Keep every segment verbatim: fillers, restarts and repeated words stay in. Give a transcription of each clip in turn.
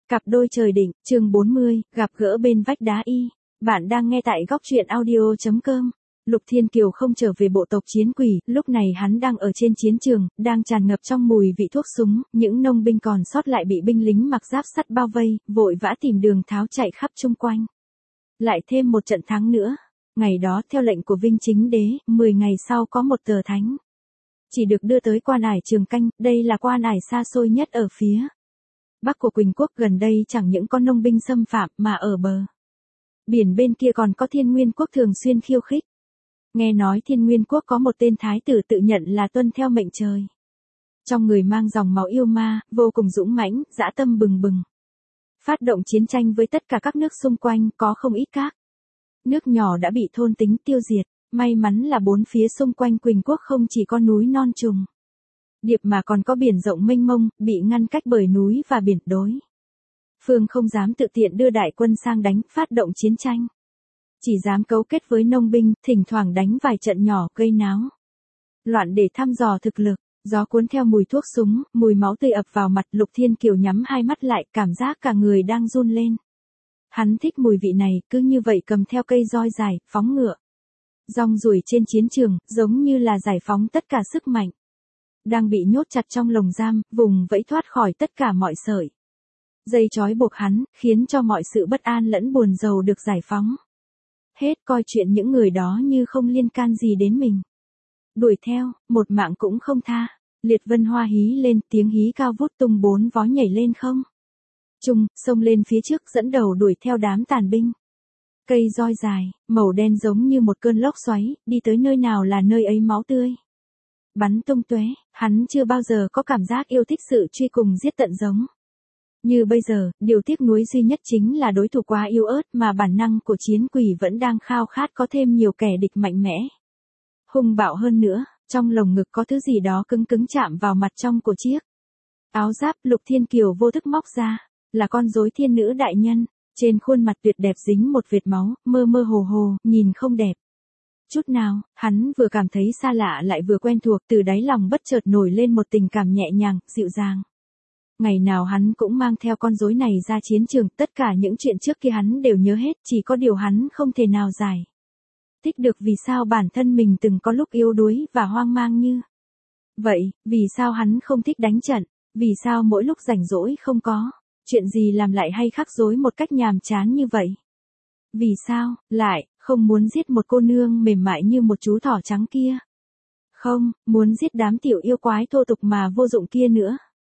Cặp đôi trời định, chương bốn mươi, gặp gỡ bên vách đá y. Bạn đang nghe tại góc truyện audio chấm com. Lục Thiên Kiều không trở về bộ tộc chiến quỷ, lúc này hắn đang ở trên chiến trường, đang tràn ngập trong mùi vị thuốc súng, những nông binh còn sót lại bị binh lính mặc giáp sắt bao vây, vội vã tìm đường tháo chạy khắp chung quanh. Lại thêm một trận thắng nữa. Ngày đó theo lệnh của Vinh Chính Đế, mười ngày sau có một tờ thánh. Chỉ được đưa tới quan ải Trường Canh, đây là quan ải xa xôi nhất ở phía bắc của Quỳnh Quốc, gần đây chẳng những có nông binh xâm phạm mà ở bờ biển bên kia còn có Thiên Nguyên Quốc thường xuyên khiêu khích. Nghe nói Thiên Nguyên Quốc có một tên thái tử tự nhận là tuân theo mệnh trời. Trong người mang dòng máu yêu ma, vô cùng dũng mãnh, dã tâm bừng bừng. Phát động chiến tranh với tất cả các nước xung quanh, có không ít các nước nhỏ đã bị thôn tính tiêu diệt. May mắn là bốn phía xung quanh Quỳnh Quốc không chỉ có núi non trùng điệp mà còn có biển rộng mênh mông, bị ngăn cách bởi núi và biển. Đối phương không dám tự tiện đưa đại quân sang đánh, phát động chiến tranh. Chỉ dám cấu kết với nông binh, thỉnh thoảng đánh vài trận nhỏ, gây náo loạn để thăm dò thực lực. Gió cuốn theo mùi thuốc súng, mùi máu tươi ập vào mặt. Lục Thiên Kiều nhắm hai mắt lại, cảm giác cả người đang run lên. Hắn thích mùi vị này, cứ như vậy cầm theo cây roi dài, phóng ngựa rong ruổi trên chiến trường, giống như là giải phóng tất cả sức mạnh đang bị nhốt chặt trong lồng giam, vùng vẫy thoát khỏi tất cả mọi sợi dây trói buộc hắn, khiến cho mọi sự bất an lẫn buồn rầu được giải phóng hết, coi chuyện những người đó như không liên can gì đến mình. Đuổi theo, một mạng cũng không tha. Liệt Vân Hoa hí lên, tiếng hí cao vút tung bốn vó nhảy lên không trung, xông lên phía trước, dẫn đầu đuổi theo đám tàn binh. Cây roi dài, màu đen giống như một cơn lốc xoáy, đi tới nơi nào là nơi ấy máu tươi bắn tung tóe. Hắn chưa bao giờ có cảm giác yêu thích sự truy cùng giết tận giống như bây giờ. Điều tiếc nuối duy nhất chính là đối thủ quá yếu ớt, mà bản năng của chiến quỷ vẫn đang khao khát có thêm nhiều kẻ địch mạnh mẽ, hung bạo hơn nữa. Trong lồng ngực có thứ gì đó cứng cứng chạm vào mặt trong của chiếc áo giáp. Lục Thiên Kiều vô thức móc ra, là con rối thiên nữ đại nhân. Trên khuôn mặt tuyệt đẹp dính một vệt máu, mơ mơ hồ hồ, nhìn không đẹp chút nào. Hắn vừa cảm thấy xa lạ lại vừa quen thuộc, từ đáy lòng bất chợt nổi lên một tình cảm nhẹ nhàng, dịu dàng. Ngày nào hắn cũng mang theo con rối này ra chiến trường, tất cả những chuyện trước kia hắn đều nhớ hết, chỉ có điều hắn không thể nào giải thích được vì sao bản thân mình từng có lúc yếu đuối và hoang mang như vậy, vì sao hắn không thích đánh trận, vì sao mỗi lúc rảnh rỗi không có chuyện gì làm lại hay khắc rối một cách nhàm chán như vậy. Vì sao, lại, không muốn giết một cô nương mềm mại như một chú thỏ trắng kia. Không, muốn giết đám tiểu yêu quái thô tục mà vô dụng kia nữa.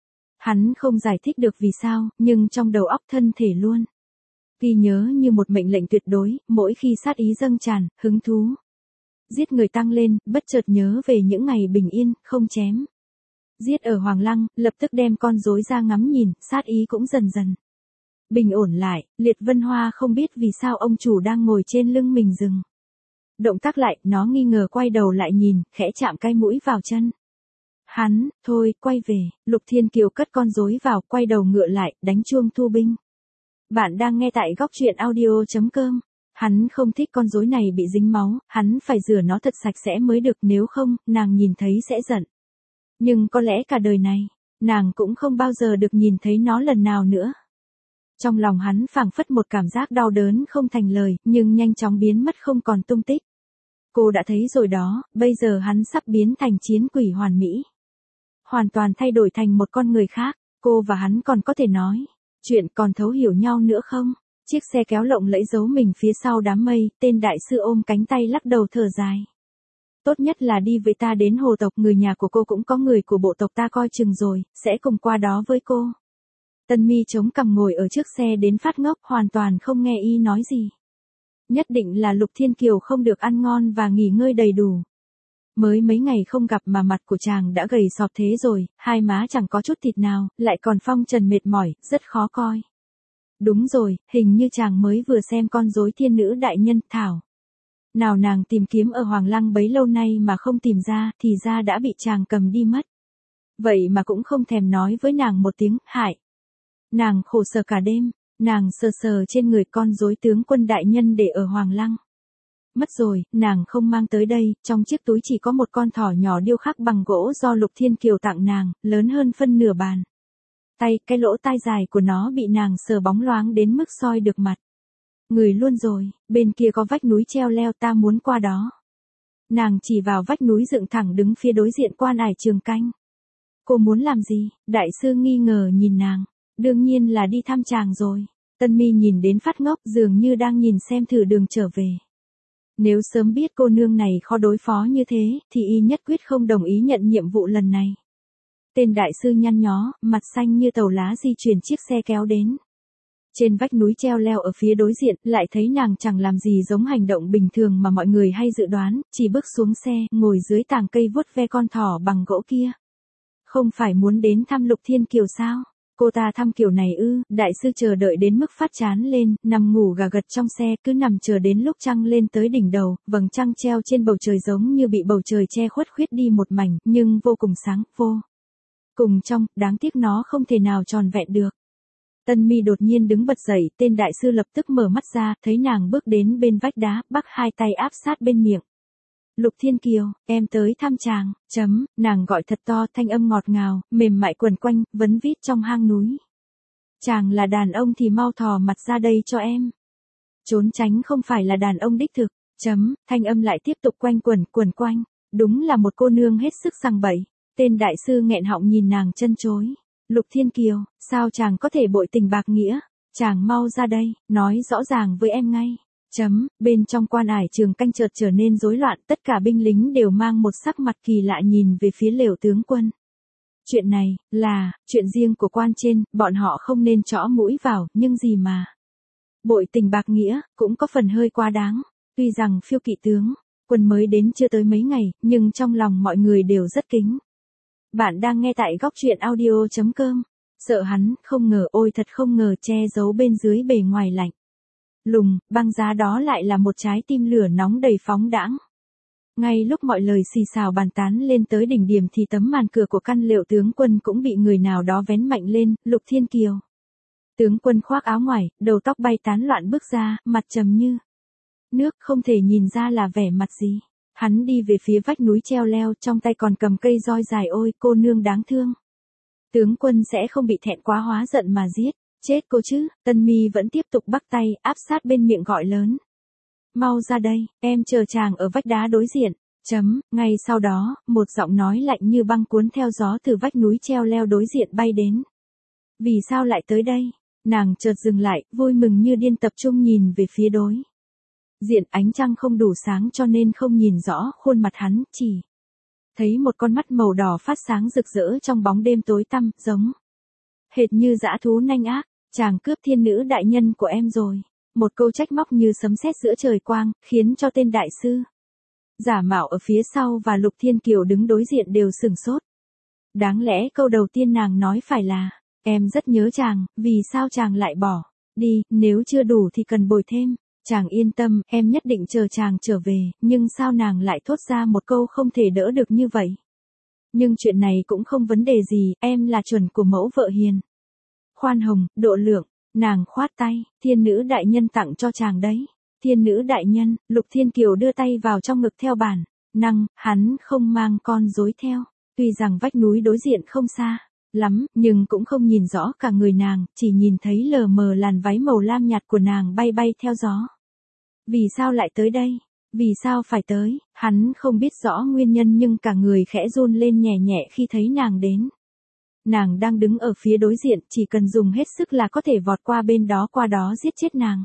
Hắn không giải thích được vì sao, nhưng trong đầu óc thân thể luôn ghi nhớ như một mệnh lệnh tuyệt đối, mỗi khi sát ý dâng tràn, hứng thú giết người tăng lên, bất chợt nhớ về những ngày bình yên, không chém giết ở Hoàng Lăng, lập tức đem con rối ra ngắm nhìn, sát ý cũng dần dần bình ổn lại. Liệt Vân Hoa không biết vì sao ông chủ đang ngồi trên lưng mình dừng động tác lại, nó nghi ngờ quay đầu lại nhìn, khẽ chạm cái mũi vào chân hắn. Thôi, quay về. Lục Thiên Kiều cất con rối vào, quay đầu ngựa lại, đánh chuông thu binh. Bạn đang nghe tại góc truyện audio chấm com. Hắn không thích con rối này bị dính máu, hắn phải rửa nó thật sạch sẽ mới được, nếu không, nàng nhìn thấy sẽ giận. Nhưng có lẽ cả đời này, nàng cũng không bao giờ được nhìn thấy nó lần nào nữa. Trong lòng hắn phảng phất một cảm giác đau đớn không thành lời, nhưng nhanh chóng biến mất không còn tung tích. Cô đã thấy rồi đó, bây giờ hắn sắp biến thành chiến quỷ hoàn mỹ. Hoàn toàn thay đổi thành một con người khác. Cô và hắn còn có thể nói chuyện, còn thấu hiểu nhau nữa không? Chiếc xe kéo lộng lẫy giấu mình phía sau đám mây, tên đại sư ôm cánh tay lắc đầu thở dài. Tốt nhất là đi với ta đến hồ tộc, người nhà của cô cũng có người của bộ tộc ta coi chừng rồi, sẽ cùng qua đó với cô. Tân Mi chống cằm ngồi ở trước xe đến phát ngốc, hoàn toàn không nghe y nói gì. Nhất định là Lục Thiên Kiều không được ăn ngon và nghỉ ngơi đầy đủ. Mới mấy ngày không gặp mà mặt của chàng đã gầy sọp thế rồi, hai má chẳng có chút thịt nào, lại còn phong trần mệt mỏi, rất khó coi. Đúng rồi, hình như chàng mới vừa xem con rối thiên nữ đại nhân. Thảo nào nàng tìm kiếm ở Hoàng Lăng bấy lâu nay mà không tìm ra, thì ra đã bị chàng cầm đi mất. Vậy mà cũng không thèm nói với nàng một tiếng, hại. Nàng khổ sở cả đêm, nàng sờ sờ trên người con rối tướng quân đại nhân để ở Hoàng Lăng. Mất rồi, nàng không mang tới đây, trong chiếc túi chỉ có một con thỏ nhỏ điêu khắc bằng gỗ do Lục Thiên Kiều tặng nàng, lớn hơn phân nửa bàn. tay, cái lỗ tai dài của nó bị nàng sờ bóng loáng đến mức soi được mặt. Người luôn rồi, bên kia có vách núi treo leo, ta muốn qua đó. Nàng chỉ vào vách núi dựng thẳng đứng phía đối diện Quan Ải Trường Canh. Cô muốn làm gì? Đại sư nghi ngờ nhìn nàng. Đương nhiên là đi thăm chàng rồi. Tân Mi nhìn đến phát ngốc, dường như đang nhìn xem thử đường trở về. Nếu sớm biết cô nương này khó đối phó như thế, thì y nhất quyết không đồng ý nhận nhiệm vụ lần này. Tên đại sư nhăn nhó, mặt xanh như tàu lá di chuyển chiếc xe kéo đến. Trên vách núi treo leo ở phía đối diện, lại thấy nàng chẳng làm gì giống hành động bình thường mà mọi người hay dự đoán, chỉ bước xuống xe, ngồi dưới tàng cây vuốt ve con thỏ bằng gỗ kia. Không phải muốn đến thăm Lục Thiên Kiều sao? Cô ta thăm kiểu này ư? Đại sư chờ đợi đến mức phát chán lên, nằm ngủ gà gật trong xe, cứ nằm chờ đến lúc trăng lên tới đỉnh đầu, vầng trăng treo trên bầu trời giống như bị bầu trời che khuất khuyết đi một mảnh, nhưng vô cùng sáng, vô cùng trong, đáng tiếc nó không thể nào tròn vẹn được. Tân Mi đột nhiên đứng bật dậy, tên đại sư lập tức mở mắt ra, thấy nàng bước đến bên vách đá, bắc hai tay áp sát bên miệng. Lục Thiên Kiều, em tới thăm chàng, chấm, nàng gọi thật to, thanh âm ngọt ngào, mềm mại quần quanh, vấn vít trong hang núi. Chàng là đàn ông thì mau thò mặt ra đây cho em. Trốn tránh không phải là đàn ông đích thực, chấm, thanh âm lại tiếp tục quanh quẩn, quần quanh, đúng là một cô nương hết sức sằng bậy. Tên đại sư nghẹn họng nhìn nàng chân chối. Lục Thiên Kiều, sao chàng có thể bội tình bạc nghĩa, chàng mau ra đây, nói rõ ràng với em ngay. Chấm, bên trong Quan Ải Trường Canh chợt trở nên rối loạn, tất cả binh lính đều mang một sắc mặt kỳ lạ nhìn về phía Lều tướng quân. Chuyện này, là, chuyện riêng của quan trên, bọn họ không nên chõ mũi vào, nhưng gì mà. Bội tình bạc nghĩa, cũng có phần hơi quá đáng, tuy rằng Phiêu Kỵ tướng, quân mới đến chưa tới mấy ngày, nhưng trong lòng mọi người đều rất kính. Bạn đang nghe tại góc truyện audio chấm com. Sợ hắn, không ngờ, ôi thật không ngờ, che giấu bên dưới bề ngoài lạnh lùng, băng giá đó lại là một trái tim lửa nóng đầy phóng đãng. Ngay lúc mọi lời xì xào bàn tán lên tới đỉnh điểm thì tấm màn cửa của căn Lều tướng quân cũng bị người nào đó vén mạnh lên. Lục Thiên Kiều. Tướng quân khoác áo ngoài, đầu tóc bay tán loạn bước ra, mặt trầm như nước, không thể nhìn ra là vẻ mặt gì. Hắn đi về phía vách núi treo leo, trong tay còn cầm cây roi dài. Ôi, cô nương đáng thương. Tướng quân sẽ không bị thẹn quá hóa giận mà giết. Chết cô chứ. Tân Mi vẫn tiếp tục bắt tay, áp sát bên miệng gọi lớn. Mau ra đây, em chờ chàng ở vách đá đối diện. Chấm, ngay sau đó, một giọng nói lạnh như băng cuốn theo gió từ vách núi treo leo đối diện bay đến. Vì sao lại tới đây? Nàng chợt dừng lại, vui mừng như điên tập trung nhìn về phía đối diện. Ánh trăng không đủ sáng cho nên không nhìn rõ khuôn mặt hắn, chỉ thấy một con mắt màu đỏ phát sáng rực rỡ trong bóng đêm tối tăm, giống hệt như dã thú nanh ác. Chàng cướp thiên nữ đại nhân của em rồi. Một câu trách móc như sấm sét giữa trời quang, khiến cho tên đại sư giả mạo ở phía sau và Lục Thiên Kiều đứng đối diện đều sửng sốt. Đáng lẽ câu đầu tiên nàng nói phải là, em rất nhớ chàng, vì sao chàng lại bỏ đi, nếu chưa đủ thì cần bồi thêm. Chàng yên tâm, em nhất định chờ chàng trở về, nhưng sao nàng lại thốt ra một câu không thể đỡ được như vậy. Nhưng chuyện này cũng không vấn đề gì, em là chuẩn của mẫu vợ hiền. Khoan hồng, độ lượng, nàng khoát tay, thiên nữ đại nhân tặng cho chàng đấy. Thiên nữ đại nhân, Lục Thiên Kiều đưa tay vào trong ngực theo bản năng, hắn không mang con rối theo. Tuy rằng vách núi đối diện không xa lắm, nhưng cũng không nhìn rõ cả người nàng, chỉ nhìn thấy lờ mờ làn váy màu lam nhạt của nàng bay bay theo gió. Vì sao lại tới đây? Vì sao phải tới? Hắn không biết rõ nguyên nhân nhưng cả người khẽ run lên nhẹ nhẹ khi thấy nàng đến. Nàng đang đứng ở phía đối diện, chỉ cần dùng hết sức là có thể vọt qua bên đó qua đó giết chết nàng.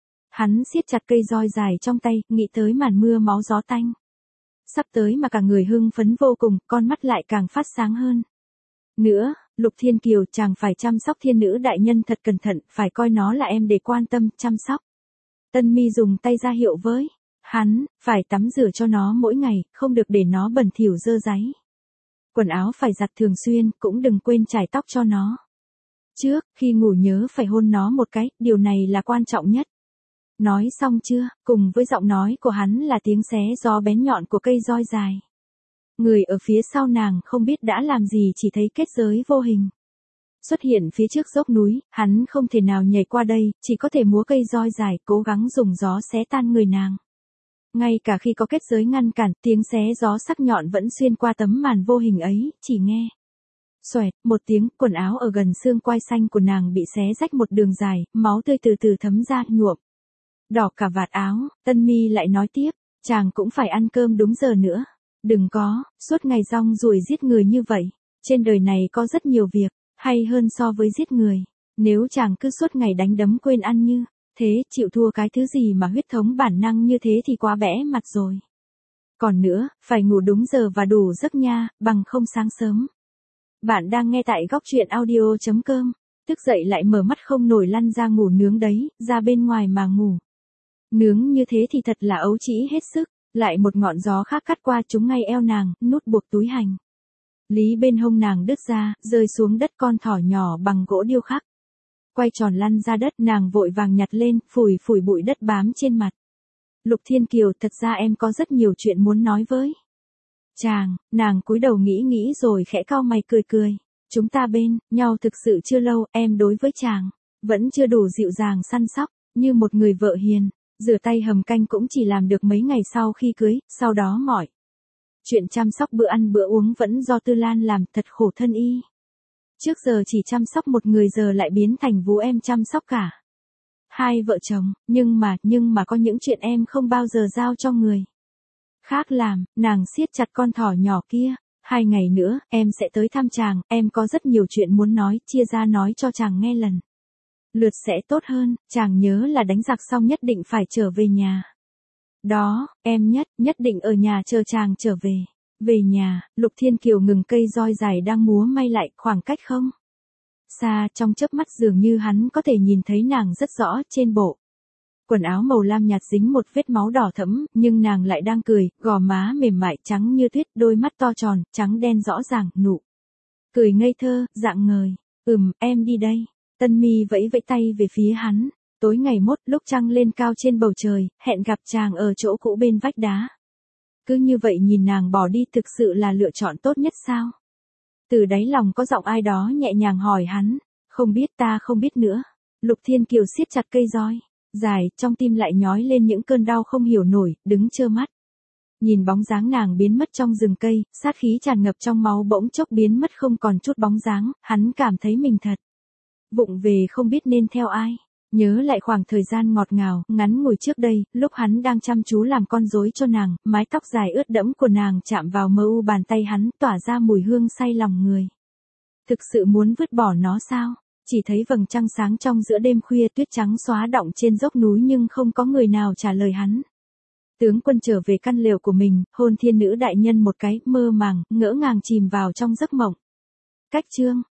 Hắn siết chặt cây roi dài trong tay, nghĩ tới màn mưa máu gió tanh sắp tới mà cả người hưng phấn vô cùng, con mắt lại càng phát sáng hơn. Nữa, Lục Thiên Kiều, chàng phải chăm sóc thiên nữ đại nhân thật cẩn thận, phải coi nó là em để quan tâm, chăm sóc. Tân Mi dùng tay ra hiệu với hắn, phải tắm rửa cho nó mỗi ngày, không được để nó bẩn thỉu dơ dáy. Quần áo phải giặt thường xuyên, cũng đừng quên chải tóc cho nó. Trước, khi ngủ nhớ phải hôn nó một cái, điều này là quan trọng nhất. Nói xong chưa? Cùng với giọng nói của hắn là tiếng xé gió bén nhọn của cây roi dài. Người ở phía sau nàng không biết đã làm gì, chỉ thấy kết giới vô hình xuất hiện phía trước dốc núi, hắn không thể nào nhảy qua đây, chỉ có thể múa cây roi dài, cố gắng dùng gió xé tan người nàng. Ngay cả khi có kết giới ngăn cản, tiếng xé gió sắc nhọn vẫn xuyên qua tấm màn vô hình ấy, chỉ nghe Xoẹt, một tiếng, quần áo ở gần xương quai xanh của nàng bị xé rách một đường dài, máu tươi từ từ thấm ra, nhuộm đỏ cả vạt áo. Tân Mi lại nói tiếp, chàng cũng phải ăn cơm đúng giờ nữa. Đừng có, suốt ngày rong ruổi giết người như vậy. Trên đời này có rất nhiều việc, hay hơn so với giết người. Nếu chàng cứ suốt ngày đánh đấm quên ăn như thế, chịu thua cái thứ gì mà huyết thống bản năng như thế thì quá bẽ mặt rồi. Còn nữa, phải ngủ đúng giờ và đủ giấc nha, bằng không sáng sớm. Bạn đang nghe tại góc truyện audio chấm com. Thức dậy lại mở mắt không nổi lăn ra ngủ nướng đấy, ra bên ngoài mà ngủ. Nướng như thế thì thật là ấu trĩ hết sức. Lại một ngọn gió khác cắt qua trúng ngay eo nàng, nút buộc túi hành lý bên hông nàng đứt ra, rơi xuống đất con thỏ nhỏ bằng gỗ điêu khắc. Quay tròn lăn ra đất, nàng vội vàng nhặt lên, phủi phủi bụi đất bám trên mặt. Lục Thiên Kiều, thật ra em có rất nhiều chuyện muốn nói với chàng. Nàng cúi đầu nghĩ nghĩ rồi khẽ cau mày cười cười. Chúng ta bên nhau thực sự chưa lâu, em đối với chàng vẫn chưa đủ dịu dàng săn sóc, như một người vợ hiền. Rửa tay hầm canh cũng chỉ làm được mấy ngày sau khi cưới, sau đó mọi chuyện chăm sóc bữa ăn bữa uống vẫn do Tư Lan làm, thật khổ thân y. Trước giờ chỉ chăm sóc một người, giờ lại biến thành vú em chăm sóc cả hai vợ chồng, nhưng mà, nhưng mà có những chuyện em không bao giờ giao cho người khác làm. Nàng siết chặt con thỏ nhỏ kia. Hai ngày nữa, em sẽ tới thăm chàng, em có rất nhiều chuyện muốn nói, chia ra nói cho chàng nghe lần lượt sẽ tốt hơn. Chàng nhớ là đánh giặc xong nhất định phải trở về nhà. Đó, em nhất, nhất định ở nhà chờ chàng trở về. Về nhà, Lục Thiên Kiều ngừng cây roi dài đang múa may lại, khoảng cách không xa, trong chớp mắt dường như hắn có thể nhìn thấy nàng rất rõ. Trên bộ quần áo màu lam nhạt dính một vết máu đỏ thẫm, nhưng nàng lại đang cười, gò má mềm mại trắng như tuyết, đôi mắt to tròn, trắng đen rõ ràng, nụ cười ngây thơ, dạng ngời. Ừm, em đi đây. Tân Mi vẫy vẫy tay về phía hắn. Tối ngày mốt, lúc trăng lên cao trên bầu trời, hẹn gặp chàng ở chỗ cũ bên vách đá. Cứ như vậy nhìn nàng bỏ đi thực sự là lựa chọn tốt nhất sao? Từ đáy lòng có giọng ai đó nhẹ nhàng hỏi hắn. Không biết, ta không biết nữa. Lục Thiên Kiều siết chặt cây roi dài, trong tim lại nhói lên những cơn đau không hiểu nổi, đứng trơ mắt. Nhìn bóng dáng nàng biến mất trong rừng cây, sát khí tràn ngập trong máu bỗng chốc biến mất không còn chút bóng dáng, hắn cảm thấy mình thật vụng về không biết nên theo ai. Nhớ lại khoảng thời gian ngọt ngào, ngắn ngủi trước đây, lúc hắn đang chăm chú làm con rối cho nàng, mái tóc dài ướt đẫm của nàng chạm vào mơ u bàn tay hắn, tỏa ra mùi hương say lòng người. Thực sự muốn vứt bỏ nó sao? Chỉ thấy vầng trăng sáng trong giữa đêm khuya, tuyết trắng xóa đọng trên dốc núi nhưng không có người nào trả lời hắn. Tướng quân trở về căn lều của mình, hôn thiên nữ đại nhân một cái, mơ màng, ngỡ ngàng chìm vào trong giấc mộng. Cách chương